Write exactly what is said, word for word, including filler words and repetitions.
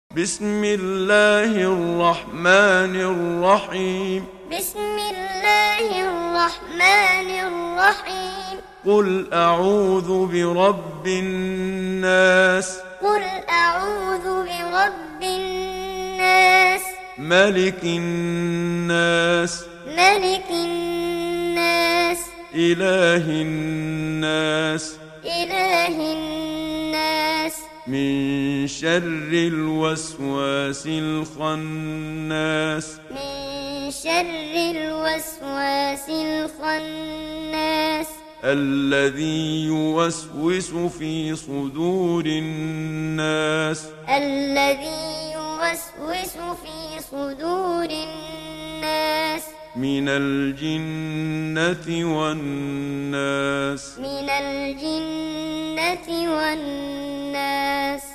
بسم الله الرحمن الرحيم بسم الله الرحمن الرحيم قل أعوذ برب الناس قل أعوذ برب الناس ملك الناس ملك الناس إله الناس إله الناس من شر الوسواس الخناس من شر الوسواس الخناس الذي يوسوس في صدور الناس الذي يوسوس في صدور الناس من الجنة والناس من الجنة والناس